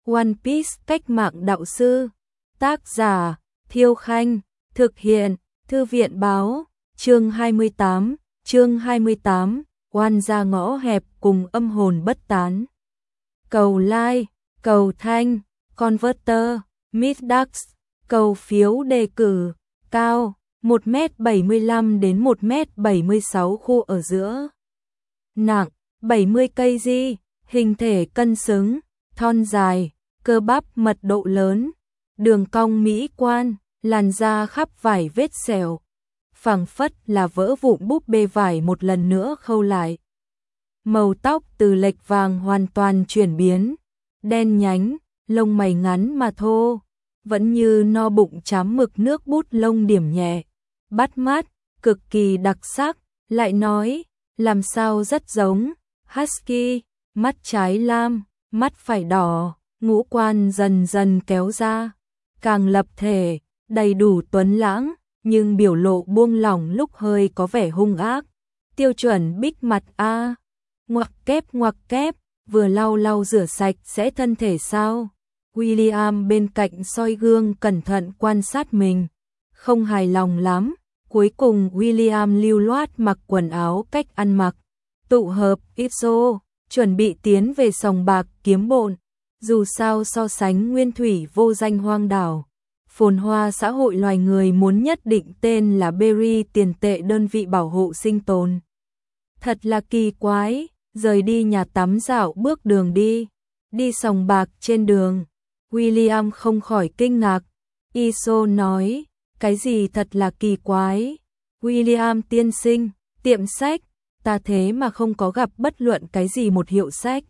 One Piece cách mạng đạo sư. Tác giả Thiêu Khanh. Thực hiện Thư viện báo. Chương 28. Oan ra ngõ hẹp cùng âm hồn bất tán. Cầu like, cầu thanh, converter, Midax, cầu phiếu đề cử, cao, 1m75 đến 1m76 khu ở giữa. Nặng, 70 kg, hình thể cân xứng, thon dài, cơ bắp mật độ lớn, đường cong mỹ quan, làn da khắp vải vết sẹo, phảng phất là vỡ vụn búp bê vải một lần nữa khâu lại. Màu tóc từ lệch vàng hoàn toàn chuyển biến, đen nhánh, lông mày ngắn mà thô, vẫn như no bụng chám mực nước bút lông điểm nhẹ, bắt mắt, cực kỳ đặc sắc, lại nói, làm sao rất giống Husky, mắt trái lam, mắt phải đỏ, ngũ quan dần dần kéo ra, càng lập thể, đầy đủ tuấn lãng, nhưng biểu lộ buông lỏng lúc hơi có vẻ hung ác. Tiêu chuẩn bích mặt A. Ngoặc kép, vừa lau rửa sạch sẽ thân thể sao? William bên cạnh soi gương cẩn thận quan sát mình, không hài lòng lắm. Cuối cùng William lưu loát mặc quần áo cách ăn mặc, tụ hợp ISO, chuẩn bị tiến về sòng bạc kiếm bộn. Dù sao so sánh nguyên thủy vô danh hoang đảo, phồn hoa xã hội loài người muốn nhất định tên là Berry tiền tệ đơn vị bảo hộ sinh tồn. Thật là kỳ quái, rời đi nhà tắm dạo bước đường đi sòng bạc trên đường. William không khỏi kinh ngạc. ISO nói, cái gì thật là kỳ quái? William tiên sinh, tiệm sách, ta thế mà không có gặp bất luận cái gì một hiệu sách.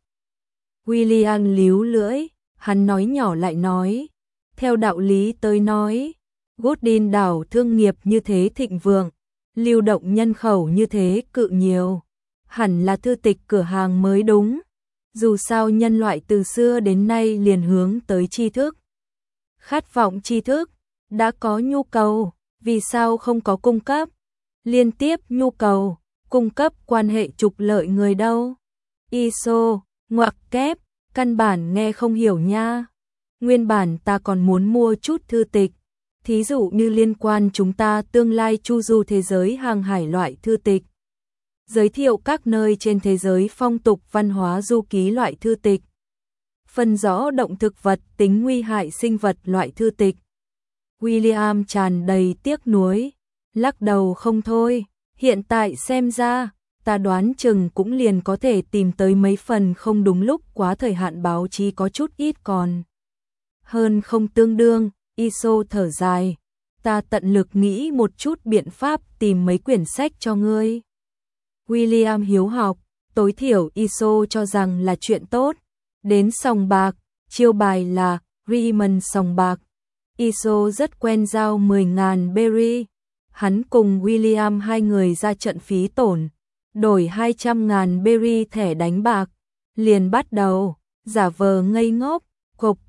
William líu lưỡi, hắn nói nhỏ lại nói, theo đạo lý tới nói, Goodin đảo thương nghiệp như thế thịnh vượng, lưu động nhân khẩu như thế cự nhiều, hẳn là thư tịch cửa hàng mới đúng. Dù sao nhân loại từ xưa đến nay liền hướng tới tri thức. Khát vọng tri thức, đã có nhu cầu, vì sao không có cung cấp? Liên tiếp nhu cầu, cung cấp quan hệ trục lợi người đâu? ISO, ngoặc kép, căn bản nghe không hiểu nha. Nguyên bản ta còn muốn mua chút thư tịch, thí dụ như liên quan chúng ta tương lai chu du thế giới hàng hải loại thư tịch. Giới thiệu các nơi trên thế giới phong tục văn hóa du ký loại thư tịch. Phân rõ động thực vật tính nguy hại sinh vật loại thư tịch. William tràn đầy tiếc nuối, lắc đầu không thôi, hiện tại xem ra, ta đoán chừng cũng liền có thể tìm tới mấy phần không đúng lúc quá thời hạn báo chí có chút ít còn. Hơn không tương đương, ISO thở dài, ta tận lực nghĩ một chút biện pháp tìm mấy quyển sách cho ngươi. William hiếu học, tối thiểu ISO cho rằng là chuyện tốt. Đến sòng bạc, chiêu bài là Raymond sòng bạc. ISO rất quen giao 10.000 berry. Hắn cùng William hai người ra trận phí tổn, đổi 200.000 berry thẻ đánh bạc. Liền bắt đầu, giả vờ ngây ngốc, cộc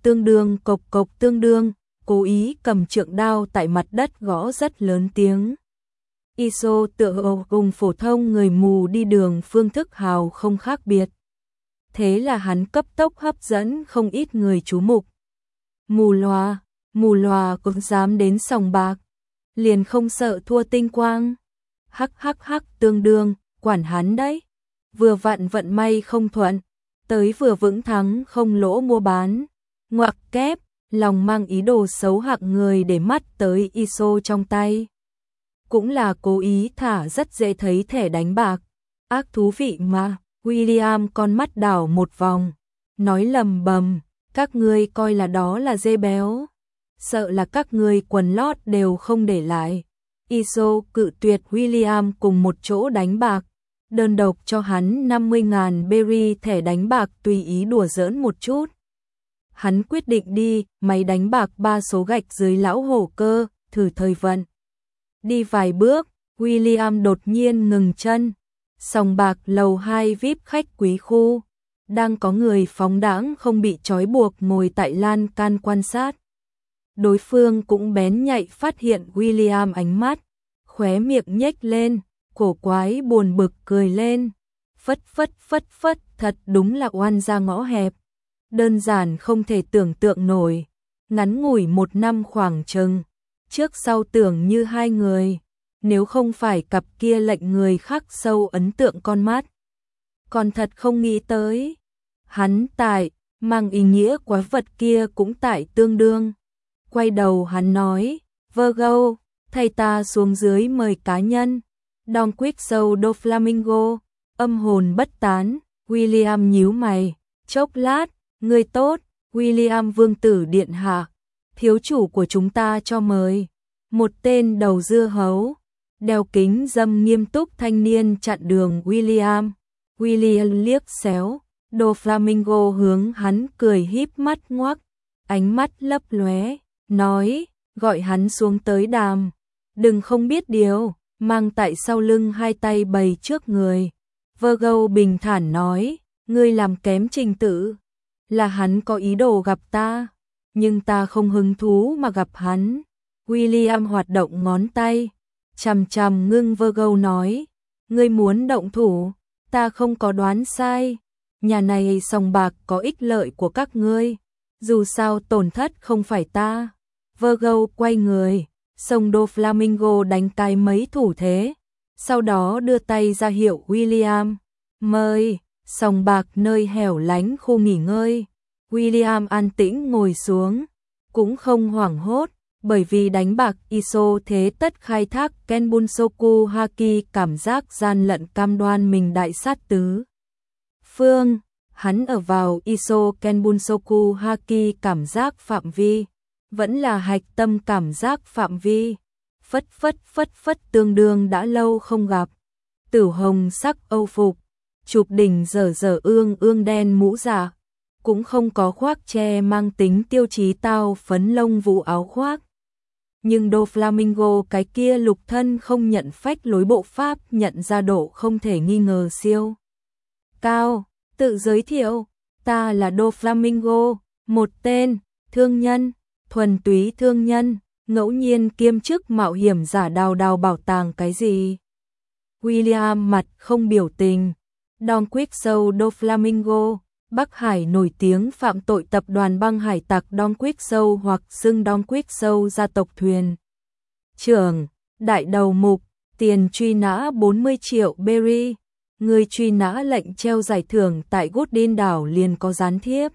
cộc tương đương, cố ý cầm trượng đao tại mặt đất gõ rất lớn tiếng. ISO tựa hồ cùng phổ thông người mù đi đường phương thức hào không khác biệt. Thế là hắn cấp tốc hấp dẫn không ít người chú mục. Mù lòa cũng dám đến sòng bạc, liền không sợ thua tinh quang. Hắc tương đương, quản hắn đấy. Vừa vặn vận may không thuận, tới vừa vững thắng không lỗ mua bán. Ngoặc kép, lòng mang ý đồ xấu hạng người để mắt tới ISO trong tay. Cũng là cố ý thả rất dễ thấy thẻ đánh bạc. Ác thú vị mà. William con mắt đảo một vòng, nói lầm bầm, các ngươi coi là đó là dê béo. Sợ là các ngươi quần lót đều không để lại. ISO cự tuyệt William cùng một chỗ đánh bạc, đơn độc cho hắn 50.000 berry thẻ đánh bạc tùy ý đùa giỡn một chút. Hắn quyết định đi máy đánh bạc 3 số gạch dưới lão hổ cơ, thử thời vận. Đi vài bước, William đột nhiên ngừng chân. Sòng bạc lầu 2 VIP khách quý khu, đang có người phóng đãng không bị trói buộc ngồi tại lan can quan sát. Đối phương cũng bén nhạy phát hiện William ánh mắt, khóe miệng nhếch lên, cổ quái buồn bực cười lên. Phất, thật đúng là oan ra ngõ hẹp. đơn giản không thể tưởng tượng nổi. Ngắn ngủi 1 năm khoảng chừng, trước sau tưởng như hai người, nếu không phải cặp kia lệnh người khắc sâu ấn tượng con mắt. Còn thật không nghĩ tới, hắn tại, mang ý nghĩa quái vật kia cũng tại tương đương. Quay đầu hắn nói, Virgo, thầy ta xuống dưới mời cá nhân. Don Quixote do Flamingo, âm hồn bất tán. William nhíu mày, chốc lát, người tốt, William vương tử điện hạ, thiếu chủ của chúng ta cho mời. Một tên đầu dưa hấu, đeo kính dâm nghiêm túc thanh niên chặn đường William. William liếc xéo, Do Flamingo hướng hắn cười híp mắt ngoác, ánh mắt lấp lóe, nói, gọi hắn xuống tới đàm. Đừng không biết điều, mang tại sau lưng hai tay bày trước người. Virgo bình thản nói, ngươi làm kém trình tự. Là hắn có ý đồ gặp ta, nhưng ta không hứng thú mà gặp hắn. William hoạt động ngón tay, chằm chằm ngưng Virgo nói, ngươi muốn động thủ, ta không có đoán sai. Nhà này sòng bạc có ích lợi của các ngươi, dù sao tổn thất không phải ta. Virgo quay người, sông Do Flamingo đánh cái mấy thủ thế, sau đó đưa tay ra hiệu William, mời, sòng bạc nơi hẻo lánh khu nghỉ ngơi. William an tĩnh ngồi xuống, cũng không hoảng hốt, bởi vì đánh bạc Iso thế tất khai thác Kenbunsoku Haki cảm giác gian lận cam đoan mình đại sát tứ phương. Hắn ở vào Iso Kenbunsoku Haki cảm giác phạm vi, vẫn là hạch tâm cảm giác phạm vi. Phất tương đương đã lâu không gặp. Tử hồng sắc âu phục, chụp đỉnh dở dở ương đen mũ dạ, cũng không có khoác che mang tính tiêu chí tao phấn lông vũ áo khoác. Nhưng Do Flamingo cái kia lục thân không nhận phách lối bộ pháp nhận ra độ không thể nghi ngờ siêu cao. Tự giới thiệu, ta là Do Flamingo, một tên thương nhân, thuần túy thương nhân, ngẫu nhiên kiêm chức mạo hiểm giả đào bảo tàng cái gì. William mặt không biểu tình. Don Quixote do Flamingo, Bắc Hải nổi tiếng phạm tội tập đoàn băng hải tặc Don Quixote hoặc xưng Don Quixote gia tộc thuyền trưởng, đại đầu mục, tiền truy nã 40 triệu berry. Người truy nã lệnh treo giải thưởng tại Goodin đảo liền có gián thiếp.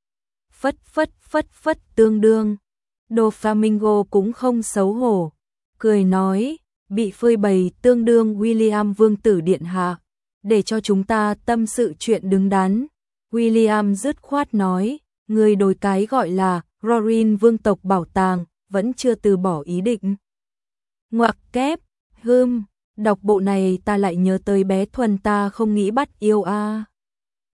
Phất tương đương. Do Flamingo cũng không xấu hổ, cười nói, bị phơi bày tương đương William vương tử điện hạ, để cho chúng ta tâm sự chuyện đứng đắn. William dứt khoát nói, người đổi cái gọi là Rorin vương tộc bảo tàng, vẫn chưa từ bỏ ý định. Ngoặc kép, đọc bộ này ta lại nhớ tới bé Thuần ta không nghĩ bắt yêu a.